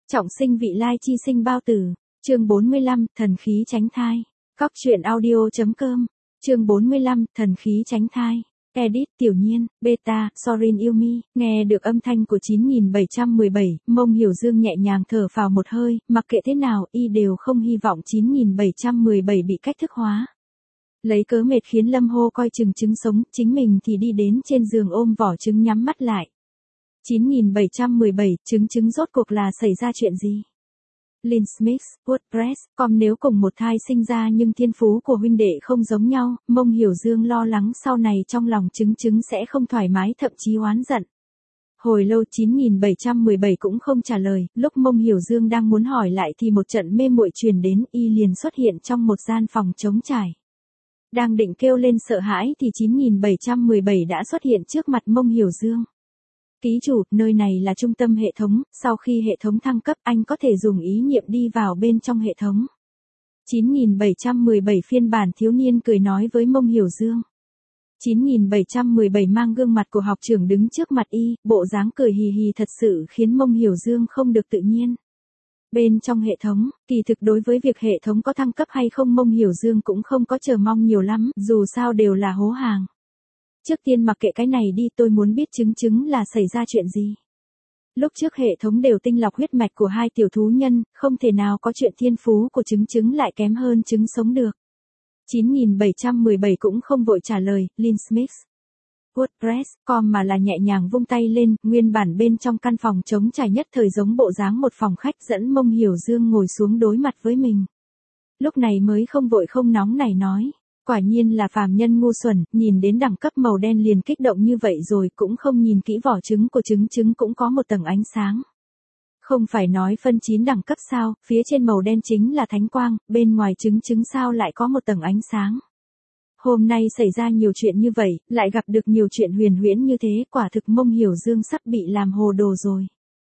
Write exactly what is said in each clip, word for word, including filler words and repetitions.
Trọng sinh vị lai chi sinh bao tử. Chương bốn mươi lăm, thần khí tránh thai. Cóc truyện audio.com. Chương bốn mươi lăm, thần khí tránh thai. Edit Tiểu Nhiên, Beta, Sorin Yumi. Nghe được âm thanh của chín nghìn bảy trăm mười bảy, Mông Hiểu Dương nhẹ nhàng thở phào một hơi, mặc kệ thế nào, y đều không hy vọng chín nghìn bảy trăm mười bảy bị cách thức hóa. Lấy cớ mệt khiến Lâm Hô coi chừng trứng sống, chính mình thì đi đến trên giường ôm vỏ trứng nhắm mắt lại. chín nghìn bảy trăm mười bảy, trứng trứng rốt cuộc là xảy ra chuyện gì? Linsmith, WordPress, com nếu cùng một thai sinh ra nhưng thiên phú của huynh đệ không giống nhau, Mông Hiểu Dương lo lắng sau này trong lòng trứng trứng sẽ không thoải mái thậm chí oán giận. Hồi lâu chín nghìn bảy trăm mười bảy cũng không trả lời, lúc Mông Hiểu Dương đang muốn hỏi lại thì một trận mê muội truyền đến, y liền xuất hiện trong một gian phòng trống trải. Đang định kêu lên sợ hãi thì chín nghìn bảy trăm mười bảy đã xuất hiện trước mặt Mông Hiểu Dương. Ký chủ, nơi này là trung tâm hệ thống, sau khi hệ thống thăng cấp anh có thể dùng ý niệm đi vào bên trong hệ thống. chín nghìn bảy trăm mười bảy phiên bản thiếu niên cười nói với Mông Hiểu Dương. chín nghìn bảy trăm mười bảy mang gương mặt của học trưởng đứng trước mặt y, bộ dáng cười hì hì thật sự khiến Mông Hiểu Dương không được tự nhiên. Bên trong hệ thống, kỳ thực đối với việc hệ thống có thăng cấp hay không Mông Hiểu Dương cũng không có chờ mong nhiều lắm, dù sao đều là hố hàng. Trước tiên mặc kệ cái này đi, tôi muốn biết trứng trứng là xảy ra chuyện gì. Lúc trước hệ thống đều tinh lọc huyết mạch của hai tiểu thú nhân, không thể nào có chuyện thiên phú của trứng trứng lại kém hơn trứng sống được. chín nghìn bảy trăm mười bảy cũng không vội trả lời, Linsmith, WordPress, com mà là nhẹ nhàng vung tay lên, nguyên bản bên trong căn phòng trống trải nhất thời giống bộ dáng một phòng khách dẫn Mông Hiểu Dương ngồi xuống đối mặt với mình. Lúc này mới không vội không nóng này nói. Quả nhiên là phàm nhân ngu xuẩn, nhìn đến đẳng cấp màu đen liền kích động như vậy rồi cũng không nhìn kỹ vỏ trứng của trứng trứng cũng có một tầng ánh sáng. Không phải nói phân chín đẳng cấp sao, phía trên màu đen chính là thánh quang, bên ngoài trứng trứng sao lại có một tầng ánh sáng. Hôm nay xảy ra nhiều chuyện như vậy, lại gặp được nhiều chuyện huyền huyễn như thế, quả thực Mông Hiểu Dương sắp bị làm hồ đồ rồi.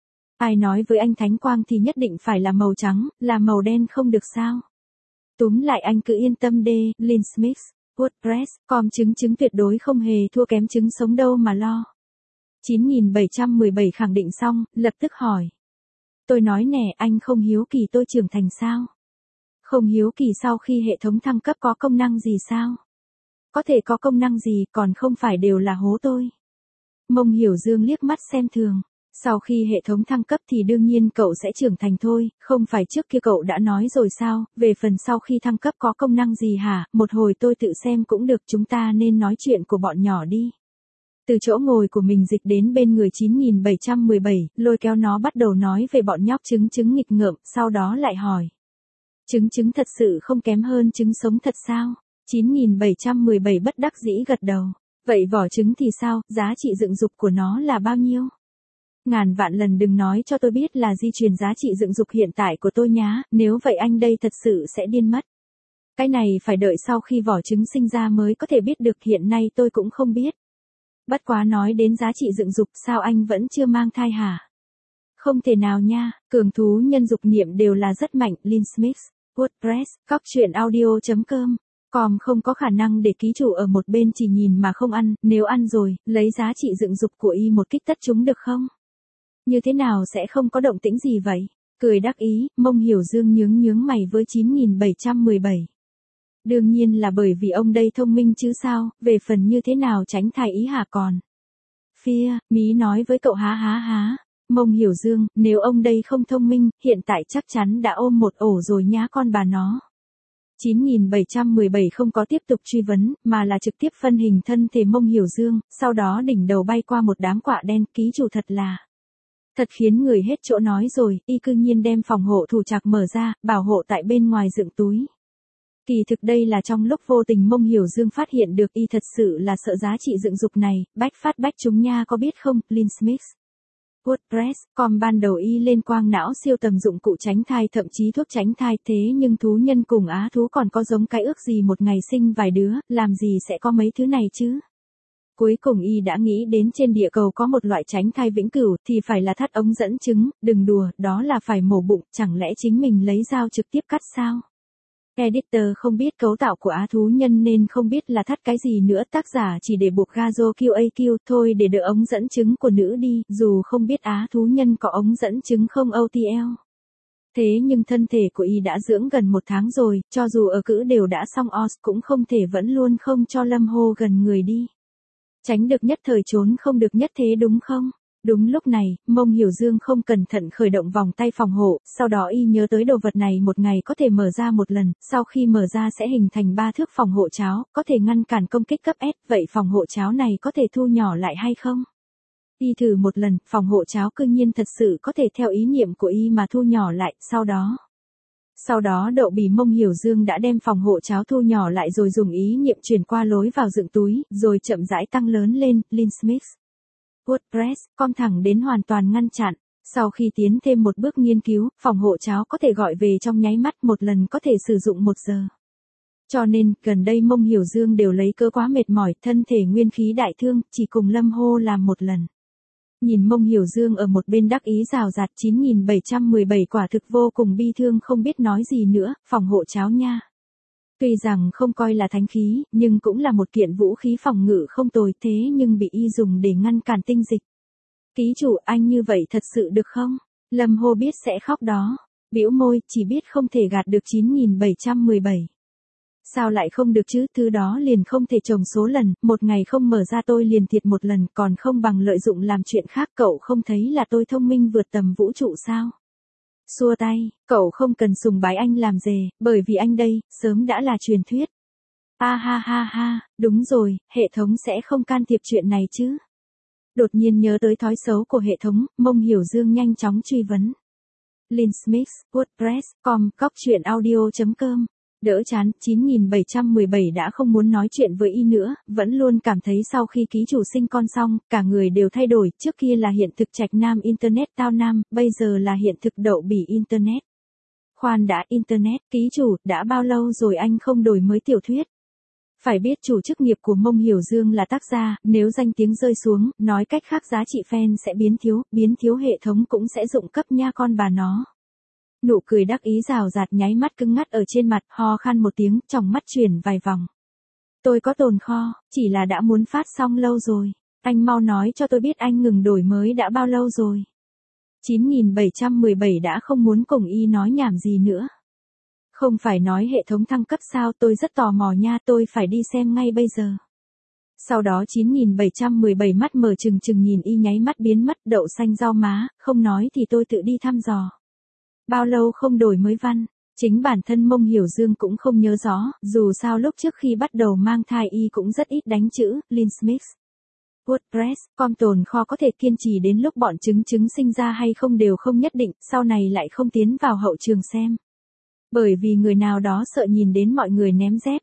Ai nói với anh thánh quang thì nhất định phải là màu trắng, là màu đen không được sao? Túm lại anh cứ yên tâm đê, Linsmith, WordPress, com trứng trứng tuyệt đối không hề thua kém trứng sống đâu mà lo. chín nghìn bảy trăm mười bảy khẳng định xong, lập tức hỏi. Tôi nói nè, anh không hiếu kỳ tôi trưởng thành sao? Không hiếu kỳ sau khi hệ thống thăng cấp có công năng gì sao? Có thể có công năng gì, còn không phải đều là hố tôi. Mông Hiểu Dương liếc mắt xem thường. Sau khi hệ thống thăng cấp thì đương nhiên cậu sẽ trưởng thành thôi, không phải trước kia cậu đã nói rồi sao, về phần sau khi thăng cấp có công năng gì hả, một hồi tôi tự xem cũng được, chúng ta nên nói chuyện của bọn nhỏ đi. Từ chỗ ngồi của mình dịch đến bên người chín nghìn bảy trăm mười bảy, lôi kéo nó bắt đầu nói về bọn nhóc trứng trứng nghịch ngợm, sau đó lại hỏi. Trứng trứng thật sự không kém hơn trứng sống thật sao? chín nghìn bảy trăm mười bảy bất đắc dĩ gật đầu. Vậy vỏ trứng thì sao, giá trị dựng dục của nó là bao nhiêu? Ngàn vạn lần đừng nói cho tôi biết là di truyền giá trị dựng dục hiện tại của tôi nhá, nếu vậy anh đây thật sự sẽ điên mất. Cái này phải đợi sau khi vỏ trứng sinh ra mới có thể biết được, hiện nay tôi cũng không biết. Bất quá nói đến giá trị dựng dục, sao anh vẫn chưa mang thai hả? Không thể nào nha, cường thú nhân dục niệm đều là rất mạnh, Linsmith, WordPress, cóc truyện audio.com. Com không có khả năng để ký chủ ở một bên chỉ nhìn mà không ăn, nếu ăn rồi, lấy giá trị dựng dục của y một kích tất chúng được không? Như thế nào sẽ không có động tĩnh gì vậy? Cười đắc ý, Mông Hiểu Dương nhướng nhướng mày với chín nghìn bảy trăm mười bảy. Đương nhiên là bởi vì ông đây thông minh chứ sao, về phần như thế nào tránh thai ý hả còn. Phia, mí nói với cậu há há há. Mông Hiểu Dương, nếu ông đây không thông minh, hiện tại chắc chắn đã ôm một ổ rồi nhá con bà nó. chín nghìn bảy trăm mười bảy không có tiếp tục truy vấn, mà là trực tiếp phân hình thân thể Mông Hiểu Dương, sau đó đỉnh đầu bay qua một đám quạ đen, ký chủ thật là. Thật khiến người hết chỗ nói rồi, y cư nhiên đem phòng hộ thủ trạc mở ra, bảo hộ tại bên ngoài dựng túi. Kỳ thực đây là trong lúc vô tình Mông Hiểu Dương phát hiện được y thật sự là sợ giá trị dựng dục này, bách phát bách chúng nha có biết không, Linsmith. WordPress, com ban đầu y lên quang não siêu tầm dụng cụ tránh thai thậm chí thuốc tránh thai, thế nhưng thú nhân cùng á thú còn có giống cái ước gì một ngày sinh vài đứa, làm gì sẽ có mấy thứ này chứ. Cuối cùng y đã nghĩ đến trên địa cầu có một loại tránh thai vĩnh cửu thì phải là thắt ống dẫn trứng, đừng đùa, đó là phải mổ bụng, chẳng lẽ chính mình lấy dao trực tiếp cắt sao? Editor không biết cấu tạo của á thú nhân nên không biết là thắt cái gì nữa, tác giả chỉ để buộc Gazo quy a quy thôi để đỡ ống dẫn trứng của nữ đi, dù không biết á thú nhân có ống dẫn trứng không o tê lờ. Thế nhưng thân thể của y đã dưỡng gần một tháng rồi, cho dù ở cữ đều đã xong os cũng không thể vẫn luôn không cho Lâm Hô gần người đi. Tránh được nhất thời trốn không được nhất thế đúng không? Đúng lúc này, Mông Hiểu Dương không cẩn thận khởi động vòng tay phòng hộ, sau đó y nhớ tới đồ vật này một ngày có thể mở ra một lần, sau khi mở ra sẽ hình thành ba thước phòng hộ cháo, có thể ngăn cản công kích cấp S, vậy phòng hộ cháo này có thể thu nhỏ lại hay không? Y thử một lần, phòng hộ cháo cư nhiên thật sự có thể theo ý niệm của y mà thu nhỏ lại, sau đó. Sau đó Đậu Bỉ Mông Hiểu Dương đã đem phòng hộ cháo thu nhỏ lại rồi dùng ý niệm chuyển qua lối vào dựng túi, rồi chậm rãi tăng lớn lên, Linsmith. WordPress, com thẳng đến hoàn toàn ngăn chặn. Sau khi tiến thêm một bước nghiên cứu, phòng hộ cháo có thể gọi về trong nháy mắt, một lần có thể sử dụng một giờ. Cho nên, gần đây Mông Hiểu Dương đều lấy cớ quá mệt mỏi, thân thể nguyên khí đại thương, chỉ cùng Lâm Hô làm một lần. Nhìn Mông Hiểu Dương ở một bên đắc ý rào rạt chín nghìn bảy trăm mười bảy quả thực vô cùng bi thương không biết nói gì nữa, phòng hộ cháo nha. Tuy rằng không coi là thánh khí, nhưng cũng là một kiện vũ khí phòng ngự không tồi thế nhưng bị y dùng để ngăn cản tinh dịch. Ký chủ anh như vậy thật sự được không? Lâm Hô biết sẽ khóc đó. Bĩu môi, chỉ biết không thể gạt được chín nghìn bảy trăm mười bảy. Sao lại không được chứ, thứ đó liền không thể trồng số lần, một ngày không mở ra tôi liền thiệt một lần, còn không bằng lợi dụng làm chuyện khác, cậu không thấy là tôi thông minh vượt tầm vũ trụ sao? Xua tay, cậu không cần sùng bái anh làm dề, bởi vì anh đây, sớm đã là truyền thuyết. A ha ha ha, đúng rồi, hệ thống sẽ không can thiệp chuyện này chứ? Đột nhiên nhớ tới thói xấu của hệ thống, Mông Hiểu Dương nhanh chóng truy vấn. Linsmith, WordPress, com, cóc truyện audio chấm com. Đỡ chán, chín nghìn bảy trăm mười bảy đã không muốn nói chuyện với y nữa, vẫn luôn cảm thấy sau khi ký chủ sinh con xong, cả người đều thay đổi, trước kia là hiện thực Trạch Nam Internet Tao Nam, bây giờ là hiện thực Đậu Bỉ Internet. Khoan đã, Internet, ký chủ, đã bao lâu rồi anh không đổi mới tiểu thuyết? Phải biết chủ chức nghiệp của Mông Hiểu Dương là tác gia, nếu danh tiếng rơi xuống, nói cách khác giá trị fan sẽ biến thiếu, biến thiếu hệ thống cũng sẽ dụng cấp nha con bà nó. Nụ cười đắc ý rào rạt nháy mắt cứng ngắt ở trên mặt, ho khan một tiếng, tròng mắt chuyển vài vòng. Tôi có tồn kho, chỉ là đã muốn phát xong lâu rồi. Anh mau nói cho tôi biết anh ngừng đổi mới đã bao lâu rồi. chín nghìn bảy trăm mười bảy đã không muốn cùng y nói nhảm gì nữa. Không phải nói hệ thống thăng cấp sao, tôi rất tò mò nha, tôi phải đi xem ngay bây giờ. Sau đó chín nghìn bảy trăm mười bảy mắt mở trừng trừng nhìn y nháy mắt biến mất, đậu xanh rau má, không nói thì tôi tự đi thăm dò. Bao lâu không đổi mới văn, chính bản thân Mông Hiểu Dương cũng không nhớ rõ, dù sao lúc trước khi bắt đầu mang thai y cũng rất ít đánh chữ, Linsmith. WordPress, com tồn kho có thể kiên trì đến lúc bọn trứng trứng sinh ra hay không đều không nhất định, sau này lại không tiến vào hậu trường xem. Bởi vì người nào đó sợ nhìn đến mọi người ném dép.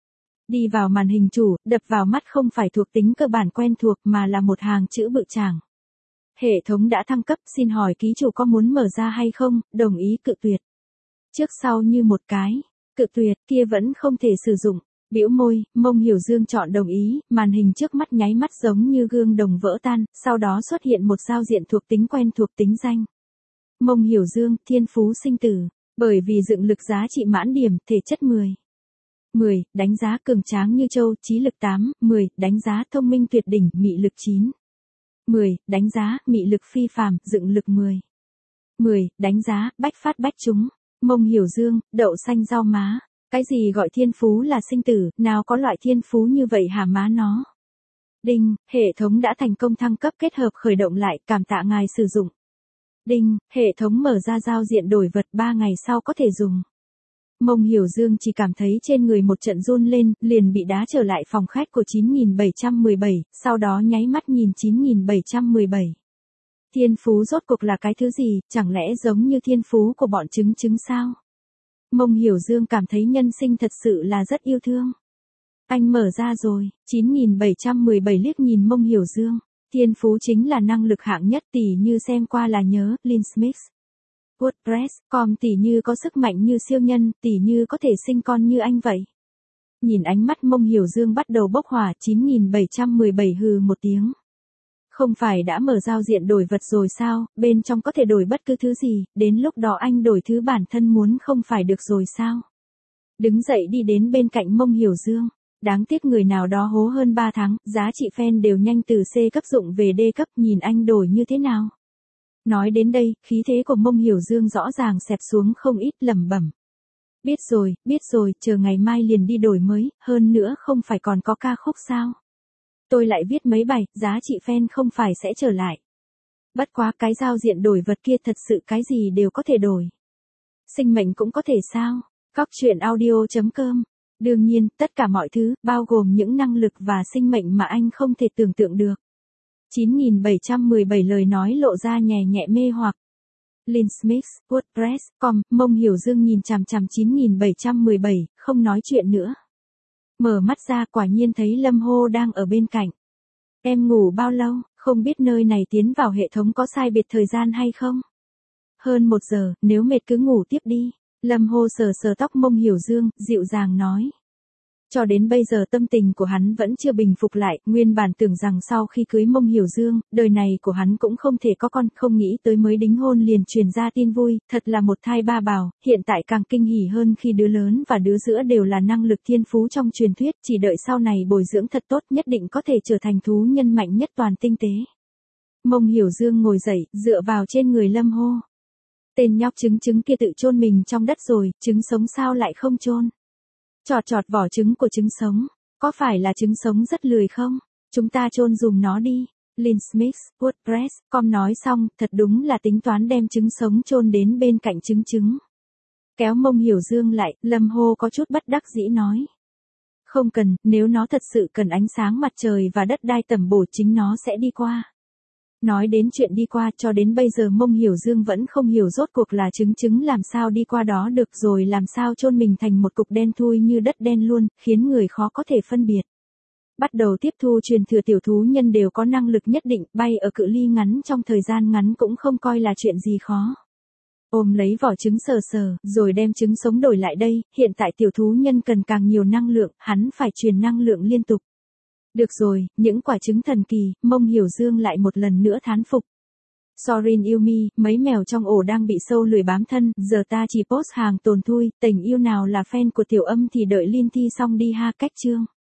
Đi vào màn hình chủ, đập vào mắt không phải thuộc tính cơ bản quen thuộc mà là một hàng chữ bự tràng. Hệ thống đã thăng cấp, xin hỏi ký chủ có muốn mở ra hay không, đồng ý cự tuyệt. Trước sau như một cái, cự tuyệt kia vẫn không thể sử dụng, bĩu môi, Mông Hiểu Dương chọn đồng ý, màn hình trước mắt nháy mắt giống như gương đồng vỡ tan, sau đó xuất hiện một giao diện thuộc tính quen thuộc tính danh. Mông Hiểu Dương, thiên phú sinh tử, bởi vì dựng lực giá trị mãn điểm, thể chất mười. mười, đánh giá cường tráng như châu, trí lực tám, mười, đánh giá thông minh tuyệt đỉnh, mị lực chín. mười, đánh giá, mị lực phi phàm, dựng lực mười. mười, đánh giá, bách phát bách trúng. Mông Hiểu Dương, đậu xanh rau má. Cái gì gọi thiên phú là sinh tử, nào có loại thiên phú như vậy hả má nó. Đinh, hệ thống đã thành công thăng cấp kết hợp khởi động lại, cảm tạ ngài sử dụng. Đinh, hệ thống mở ra giao diện đổi vật ba ngày sau có thể dùng. Mông Hiểu Dương chỉ cảm thấy trên người một trận run lên, liền bị đá trở lại phòng khách của chín nghìn bảy trăm mười bảy, sau đó nháy mắt nhìn chín nghìn bảy trăm mười bảy. Thiên phú rốt cuộc là cái thứ gì, chẳng lẽ giống như thiên phú của bọn trứng trứng sao? Mông Hiểu Dương cảm thấy nhân sinh thật sự là rất yêu thương. Anh mở ra rồi, chín nghìn bảy trăm mười bảy liếc nhìn Mông Hiểu Dương. Thiên phú chính là năng lực hạng nhất tỷ như xem qua là nhớ, Linsmith. WordPress, com tỷ như có sức mạnh như siêu nhân, tỷ như có thể sinh con như anh vậy. Nhìn ánh mắt Mông Hiểu Dương bắt đầu bốc hỏa, chín nghìn bảy trăm mười bảy hừ một tiếng. Không phải đã mở giao diện đổi vật rồi sao, bên trong có thể đổi bất cứ thứ gì, đến lúc đó anh đổi thứ bản thân muốn không phải được rồi sao? Đứng dậy đi đến bên cạnh Mông Hiểu Dương. Đáng tiếc người nào đó hố hơn ba tháng, giá trị fan đều nhanh từ C cấp dụng về D cấp, nhìn anh đổi như thế nào? Nói đến đây, khí thế của Mông Hiểu Dương rõ ràng xẹp xuống không ít, lẩm bẩm. Biết rồi, biết rồi, chờ ngày mai liền đi đổi mới, hơn nữa không phải còn có ca khúc sao. Tôi lại viết mấy bài, giá trị fan không phải sẽ trở lại. Bất quá cái giao diện đổi vật kia thật sự cái gì đều có thể đổi. Sinh mệnh cũng có thể sao? Cóc truyện audio chấm com. Đương nhiên, tất cả mọi thứ, bao gồm những năng lực và sinh mệnh mà anh không thể tưởng tượng được. chín nghìn bảy trăm mười bảy lời nói lộ ra nhẹ nhẹ mê hoặc. Linsmith, WordPress chấm com, Mông Hiểu Dương nhìn chằm chằm chín nghìn bảy trăm mười bảy, không nói chuyện nữa. Mở mắt ra quả nhiên thấy Lâm Hô đang ở bên cạnh. Em ngủ bao lâu, không biết nơi này tiến vào hệ thống có sai biệt thời gian hay không? Hơn một giờ, nếu mệt cứ ngủ tiếp đi. Lâm Hô sờ sờ tóc Mông Hiểu Dương, dịu dàng nói. Cho đến bây giờ tâm tình của hắn vẫn chưa bình phục lại, nguyên bản tưởng rằng sau khi cưới Mông Hiểu Dương, đời này của hắn cũng không thể có con, không nghĩ tới mới đính hôn liền truyền ra tin vui, thật là một thai ba bào, hiện tại càng kinh hỉ hơn khi đứa lớn và đứa giữa đều là năng lực thiên phú trong truyền thuyết, chỉ đợi sau này bồi dưỡng thật tốt nhất định có thể trở thành thú nhân mạnh nhất toàn tinh tế. Mông Hiểu Dương ngồi dậy, dựa vào trên người Lâm Hô. Tên nhóc trứng trứng kia tự chôn mình trong đất rồi, trứng sống sao lại không chôn? Chọt chọt vỏ trứng của trứng sống, có phải là trứng sống rất lười không? Chúng ta chôn dùng nó đi. Linsmith, WordPress chấm com nói xong, thật đúng là tính toán đem trứng sống chôn đến bên cạnh trứng trứng. Kéo Mông Hiểu Dương lại, Lâm Hô có chút bất đắc dĩ nói. Không cần, nếu nó thật sự cần ánh sáng mặt trời và đất đai tẩm bổ chính nó sẽ đi qua. Nói đến chuyện đi qua, cho đến bây giờ Mông Hiểu Dương vẫn không hiểu rốt cuộc là trứng trứng làm sao đi qua đó được, rồi làm sao chôn mình thành một cục đen thui như đất đen luôn, khiến người khó có thể phân biệt. Bắt đầu tiếp thu truyền thừa, tiểu thú nhân đều có năng lực nhất định, bay ở cự ly ngắn trong thời gian ngắn cũng không coi là chuyện gì khó. Ôm lấy vỏ trứng sờ sờ, rồi đem trứng sống đổi lại đây, hiện tại tiểu thú nhân cần càng nhiều năng lượng, hắn phải truyền năng lượng liên tục. Được rồi, những quả trứng thần kỳ, Mông Hiểu Dương lại một lần nữa thán phục. Sorin yêu mi, mấy mèo trong ổ đang bị sâu lười bám thân, giờ ta chỉ post hàng tồn thui, tình yêu nào là fan của Tiểu Âm thì đợi Linh thi xong đi ha, cách chương.